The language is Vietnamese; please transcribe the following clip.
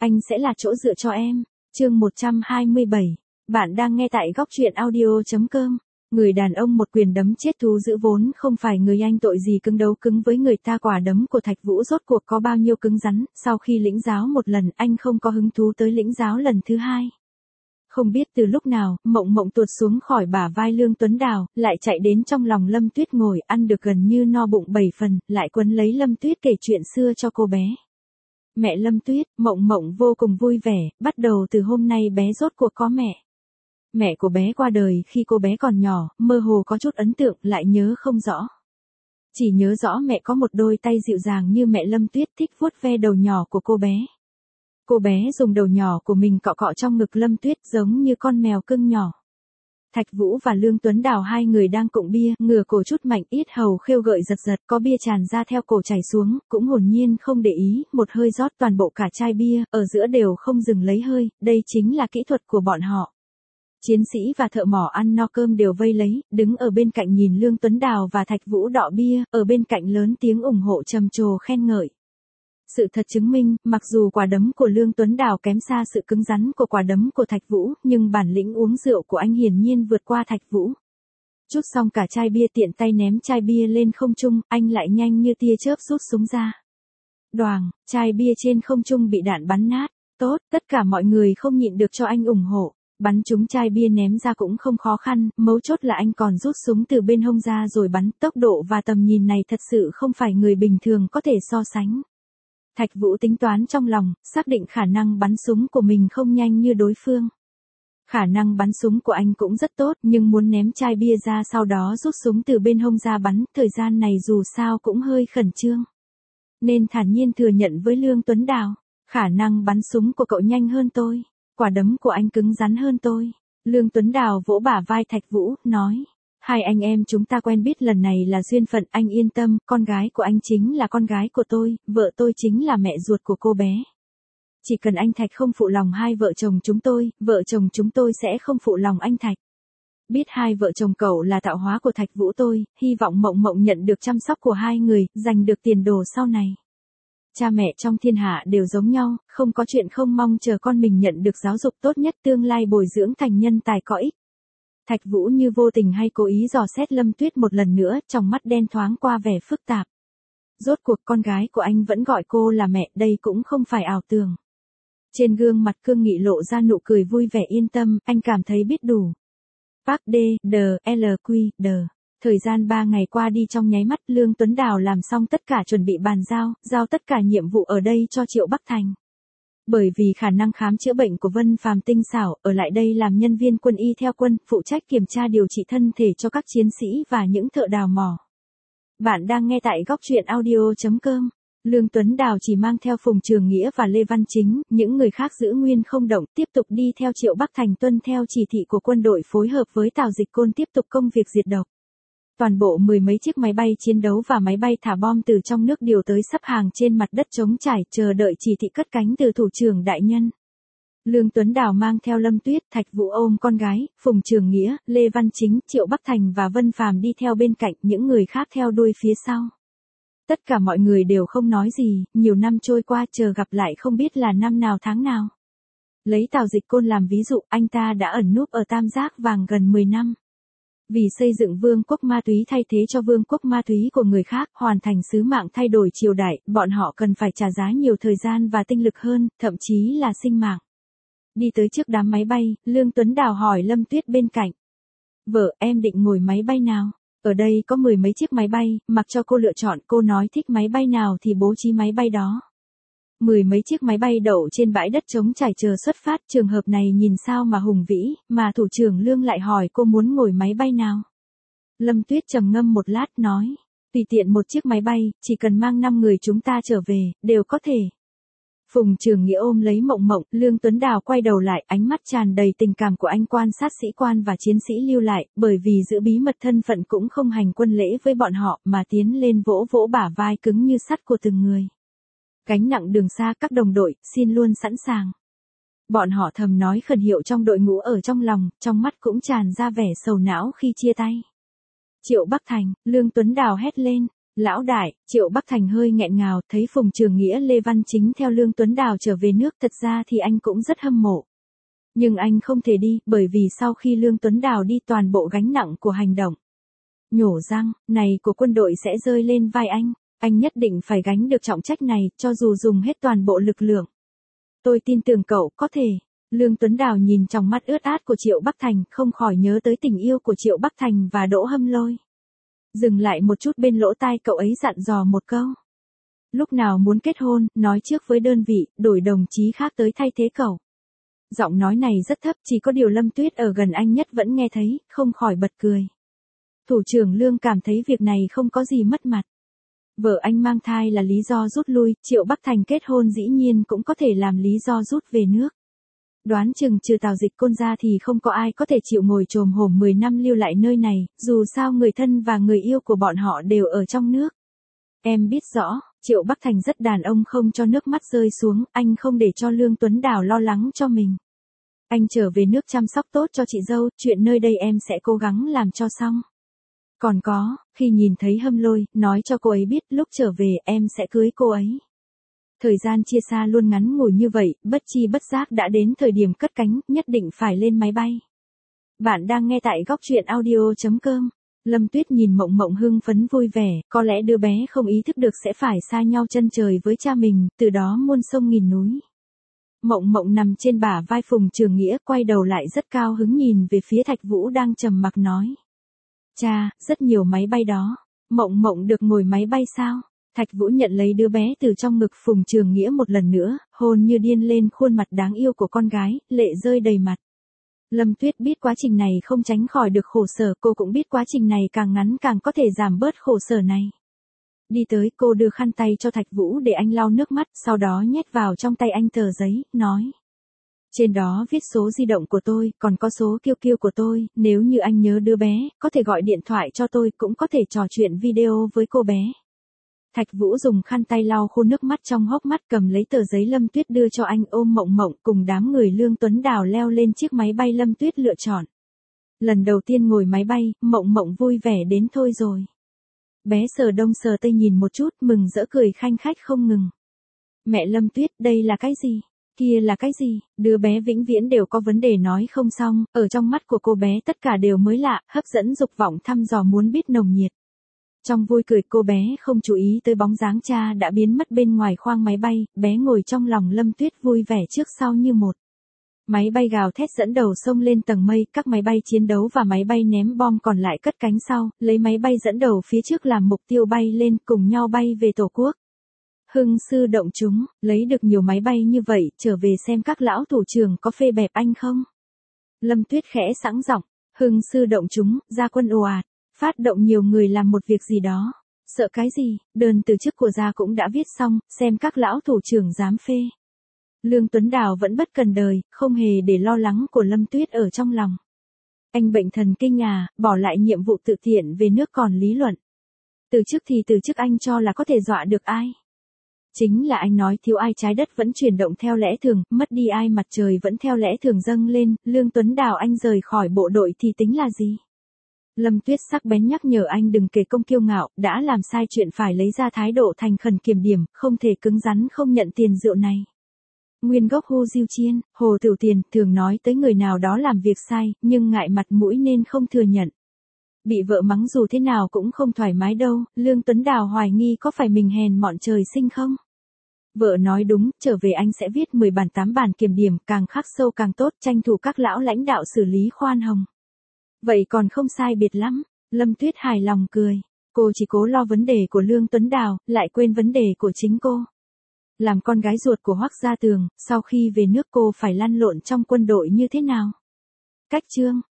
Anh sẽ là chỗ dựa cho em. Chương 127. Bạn đang nghe tại góc truyện audio.com. Người đàn ông một quyền đấm chết thú dữ vốn không phải người anh tội gì cứng đấu cứng với người ta. Quả đấm của Thạch Vũ rốt cuộc có bao nhiêu cứng rắn. Sau khi lĩnh giáo một lần anh không có hứng thú tới lĩnh giáo lần thứ hai. Không biết từ lúc nào, Mộng Mộng tuột xuống khỏi bả vai Lương Tuấn Đào, lại chạy đến trong lòng Lâm Tuyết ngồi ăn được gần như no bụng 7 phần, lại quấn lấy Lâm Tuyết kể chuyện xưa cho cô bé. Mẹ Lâm Tuyết, Mộng Mộng vô cùng vui vẻ, bắt đầu từ hôm nay bé rốt cuộc có mẹ. Mẹ của bé qua đời khi cô bé còn nhỏ, mơ hồ có chút ấn tượng lại nhớ không rõ. Chỉ nhớ rõ mẹ có một đôi tay dịu dàng như mẹ Lâm Tuyết thích vuốt ve đầu nhỏ của cô bé. Cô bé dùng đầu nhỏ của mình cọ cọ trong ngực Lâm Tuyết giống như con mèo cưng nhỏ. Thạch Vũ và Lương Tuấn Đào hai người đang cụng bia, ngửa cổ chút mạnh ít hầu khêu gợi giật giật, có bia tràn ra theo cổ chảy xuống, cũng hồn nhiên không để ý, một hơi rót toàn bộ cả chai bia, ở giữa đều không dừng lấy hơi, đây chính là kỹ thuật của bọn họ. Chiến sĩ và thợ mỏ ăn no cơm đều vây lấy, đứng ở bên cạnh nhìn Lương Tuấn Đào và Thạch Vũ đọ bia, ở bên cạnh lớn tiếng ủng hộ trầm trồ khen ngợi. Sự thật chứng minh, mặc dù quả đấm của Lương Tuấn Đào kém xa sự cứng rắn của quả đấm của Thạch Vũ, nhưng bản lĩnh uống rượu của anh hiển nhiên vượt qua Thạch Vũ. Chút xong cả chai bia tiện tay ném chai bia lên không trung, anh lại nhanh như tia chớp rút súng ra. Đoàng, chai bia trên không trung bị đạn bắn nát. Tốt, tất cả mọi người không nhịn được cho anh ủng hộ. Bắn trúng chai bia ném ra cũng không khó khăn, mấu chốt là anh còn rút súng từ bên hông ra rồi bắn. Tốc độ và tầm nhìn này thật sự không phải người bình thường có thể so sánh. Thạch Vũ tính toán trong lòng, xác định khả năng bắn súng của mình không nhanh như đối phương. Khả năng bắn súng của anh cũng rất tốt, nhưng muốn ném chai bia ra sau đó rút súng từ bên hông ra bắn, thời gian này dù sao cũng hơi khẩn trương. Nên thản nhiên thừa nhận với Lương Tuấn Đào, khả năng bắn súng của cậu nhanh hơn tôi, quả đấm của anh cứng rắn hơn tôi. Lương Tuấn Đào vỗ bả vai Thạch Vũ, nói. Hai anh em chúng ta quen biết lần này là duyên phận, anh yên tâm, con gái của anh chính là con gái của tôi, vợ tôi chính là mẹ ruột của cô bé. Chỉ cần anh Thạch không phụ lòng hai vợ chồng chúng tôi, vợ chồng chúng tôi sẽ không phụ lòng anh Thạch. Biết hai vợ chồng cậu là tạo hóa của Thạch Vũ tôi, hy vọng Mộng Mộng nhận được chăm sóc của hai người, giành được tiền đồ sau này. Cha mẹ trong thiên hạ đều giống nhau, không có chuyện không mong chờ con mình nhận được giáo dục tốt nhất tương lai bồi dưỡng thành nhân tài có ích. Thạch Vũ như vô tình hay cố ý dò xét Lâm Tuyết một lần nữa, trong mắt đen thoáng qua vẻ phức tạp. Rốt cuộc con gái của anh vẫn gọi cô là mẹ, đây cũng không phải ảo tưởng. Trên gương mặt cương nghị lộ ra nụ cười vui vẻ yên tâm, anh cảm thấy biết đủ. Park D. Thời gian 3 ngày qua đi trong nháy mắt, Lương Tuấn Đào làm xong tất cả chuẩn bị bàn giao tất cả nhiệm vụ ở đây cho Triệu Bắc Thành. Bởi vì khả năng khám chữa bệnh của Vân Phàm tinh xảo, ở lại đây làm nhân viên quân y theo quân, phụ trách kiểm tra điều trị thân thể cho các chiến sĩ và những thợ đào mỏ. Bạn đang nghe tại góc truyện audio.com. Lương Tuấn Đào chỉ mang theo Phùng Trường Nghĩa và Lê Văn Chính, những người khác giữ nguyên không động, tiếp tục đi theo Triệu Bắc Thành tuân theo chỉ thị của quân đội phối hợp với Tào Dịch Côn tiếp tục công việc diệt độc. Toàn bộ mười mấy chiếc máy bay chiến đấu và máy bay thả bom từ trong nước điều tới sắp hàng trên mặt đất trống trải chờ đợi chỉ thị cất cánh từ thủ trưởng đại nhân. Lương Tuấn Đào mang theo Lâm Tuyết, Thạch Vũ ôm con gái, Phùng Trường Nghĩa, Lê Văn Chính, Triệu Bắc Thành và Vân Phàm đi theo bên cạnh, những người khác theo đuôi phía sau. Tất cả mọi người đều không nói gì, nhiều năm trôi qua chờ gặp lại không biết là năm nào tháng nào. Lấy Tào Dịch Côn làm ví dụ, anh ta đã ẩn núp ở Tam Giác Vàng gần 10 năm. Vì xây dựng vương quốc ma túy thay thế cho vương quốc ma túy của người khác, hoàn thành sứ mạng thay đổi triều đại, bọn họ cần phải trả giá nhiều thời gian và tinh lực hơn, thậm chí là sinh mạng. Đi tới trước đám máy bay, Lương Tuấn Đào hỏi Lâm Tuyết bên cạnh. Vợ, em định ngồi máy bay nào? Ở đây có 10 mấy chiếc máy bay, mặc cho cô lựa chọn, cô nói thích máy bay nào thì bố trí máy bay đó. 10 mấy chiếc máy bay đậu trên bãi đất trống trải chờ xuất phát, trường hợp này nhìn sao mà hùng vĩ, mà thủ trưởng Lương lại hỏi cô muốn ngồi máy bay nào. Lâm Tuyết trầm ngâm một lát nói, tùy tiện một chiếc máy bay, chỉ cần mang 5 người chúng ta trở về, đều có thể. Phùng Trường Nghĩa ôm lấy Mộng Mộng, Lương Tuấn Đào quay đầu lại, ánh mắt tràn đầy tình cảm của anh quan sát sĩ quan và chiến sĩ lưu lại, bởi vì giữ bí mật thân phận cũng không hành quân lễ với bọn họ, mà tiến lên vỗ vỗ bả vai cứng như sắt của từng người. Gánh nặng đường xa các đồng đội, xin luôn sẵn sàng. Bọn họ thầm nói khẩn hiệu trong đội ngũ ở trong lòng, trong mắt cũng tràn ra vẻ sầu não khi chia tay. Triệu Bắc Thành, Lương Tuấn Đào hét lên, Lão đại, Triệu Bắc Thành hơi nghẹn ngào, thấy Phùng Trường Nghĩa Lê Văn Chính theo Lương Tuấn Đào trở về nước, thật ra thì anh cũng rất hâm mộ. Nhưng anh không thể đi, bởi vì sau khi Lương Tuấn Đào đi toàn bộ gánh nặng của hành động nhổ răng này của quân đội sẽ rơi lên vai anh nhất định phải gánh được trọng trách này, cho dù dùng hết toàn bộ lực lượng. Tôi tin tưởng cậu có thể. Lương Tuấn Đào nhìn trong mắt ướt át của Triệu Bắc Thành, không khỏi nhớ tới tình yêu của Triệu Bắc Thành và Đỗ Hâm Lôi. Dừng lại một chút bên lỗ tai cậu ấy dặn dò một câu. Lúc nào muốn kết hôn, nói trước với đơn vị, đổi đồng chí khác tới thay thế cậu. Giọng nói này rất thấp, chỉ có điều Lâm Tuyết ở gần anh nhất vẫn nghe thấy, không khỏi bật cười. Thủ trưởng Lương cảm thấy việc này không có gì mất mặt. Vợ anh mang thai là lý do rút lui, Triệu Bắc Thành kết hôn dĩ nhiên cũng có thể làm lý do rút về nước. Đoán chừng trừ Tào Dịch Côn ra thì không có ai có thể chịu ngồi chồm hổm 10 năm lưu lại nơi này, dù sao người thân và người yêu của bọn họ đều ở trong nước. Em biết rõ, Triệu Bắc Thành rất đàn ông không cho nước mắt rơi xuống, anh không để cho Lương Tuấn Đào lo lắng cho mình. Anh trở về nước chăm sóc tốt cho chị dâu, chuyện nơi đây em sẽ cố gắng làm cho xong. Còn có, khi nhìn thấy Hâm Lôi, nói cho cô ấy biết lúc trở về em sẽ cưới cô ấy. Thời gian chia xa luôn ngắn ngủi như vậy, bất chi bất giác đã đến thời điểm cất cánh, nhất định phải lên máy bay. Bạn đang nghe tại góc truyện audio.com. Lâm Tuyết nhìn Mộng Mộng hưng phấn vui vẻ, có lẽ đứa bé không ý thức được sẽ phải xa nhau chân trời với cha mình, từ đó muôn sông nghìn núi. Mộng Mộng nằm trên bả vai Phùng Trường Nghĩa, quay đầu lại rất cao hứng nhìn về phía Thạch Vũ đang trầm mặc nói. Cha, rất nhiều máy bay đó. Mộng Mộng được ngồi máy bay sao? Thạch Vũ nhận lấy đứa bé từ trong ngực Phùng Trường Nghĩa một lần nữa, hôn như điên lên khuôn mặt đáng yêu của con gái, lệ rơi đầy mặt. Lâm Tuyết biết quá trình này không tránh khỏi được khổ sở, cô cũng biết quá trình này càng ngắn càng có thể giảm bớt khổ sở này. Đi tới, cô đưa khăn tay cho Thạch Vũ để anh lau nước mắt, sau đó nhét vào trong tay anh tờ giấy, nói. Trên đó viết số di động của tôi, còn có số QQ của tôi, nếu như anh nhớ đứa bé, có thể gọi điện thoại cho tôi, cũng có thể trò chuyện video với cô bé. Thạch Vũ dùng khăn tay lau khô nước mắt trong hốc mắt, cầm lấy tờ giấy Lâm Tuyết đưa cho anh, ôm Mộng Mộng cùng đám người Lương Tuấn Đào leo lên chiếc máy bay Lâm Tuyết lựa chọn. Lần đầu tiên ngồi máy bay, Mộng Mộng vui vẻ đến thôi rồi. Bé sờ đông sờ tây nhìn một chút, mừng rỡ cười khanh khách không ngừng. Mẹ Lâm Tuyết, đây là cái gì? Kia là cái gì? Đứa bé vĩnh viễn đều có vấn đề nói không xong, ở trong mắt của cô bé tất cả đều mới lạ, hấp dẫn dục vọng thăm dò muốn biết nồng nhiệt. Trong vui cười cô bé không chú ý tới bóng dáng cha đã biến mất bên ngoài khoang máy bay, bé ngồi trong lòng Lâm Tuyết vui vẻ trước sau như một. Máy bay gào thét dẫn đầu xông lên tầng mây, các máy bay chiến đấu và máy bay ném bom còn lại cất cánh sau, lấy máy bay dẫn đầu phía trước làm mục tiêu bay lên, cùng nhau bay về Tổ quốc. Hưng sư động chúng, lấy được nhiều máy bay như vậy, trở về xem các lão thủ trưởng có phê bẹp anh không? Lâm Tuyết khẽ sẵn giọng, hưng sư động chúng, ra quân ồ ạt, phát động nhiều người làm một việc gì đó. Sợ cái gì, đơn từ chức của gia cũng đã viết xong, xem các lão thủ trưởng dám phê. Lương Tuấn Đào vẫn bất cần đời, không hề để lo lắng của Lâm Tuyết ở trong lòng. Anh bệnh thần kinh à, bỏ lại nhiệm vụ tự tiện về nước còn lý luận. Từ chức thì từ chức, anh cho là có thể dọa được ai? Chính là anh nói thiếu ai trái đất vẫn chuyển động theo lẽ thường, mất đi ai mặt trời vẫn theo lẽ thường dâng lên, Lương Tuấn Đào anh rời khỏi bộ đội thì tính là gì? Lâm Tuyết sắc bén nhắc nhở anh đừng kể công kiêu ngạo, đã làm sai chuyện phải lấy ra thái độ thành khẩn kiểm điểm, không thể cứng rắn không nhận tiền rượu này. Nguyên gốc Hu Diêu Chiên, Hồ Tiểu Tiền, thường nói tới người nào đó làm việc sai, nhưng ngại mặt mũi nên không thừa nhận. Bị vợ mắng dù thế nào cũng không thoải mái đâu, Lương Tuấn Đào hoài nghi có phải mình hèn mọn trời sinh không? Vợ nói đúng, trở về anh sẽ viết 10 bản 8 bản kiểm điểm, càng khắc sâu càng tốt, tranh thủ các lão lãnh đạo xử lý khoan hồng. Vậy còn không sai biệt lắm, Lâm Tuyết hài lòng cười. Cô chỉ cố lo vấn đề của Lương Tuấn Đào, lại quên vấn đề của chính cô. Làm con gái ruột của Hoắc Gia Tường, sau khi về nước cô phải lăn lộn trong quân đội như thế nào? Cách chương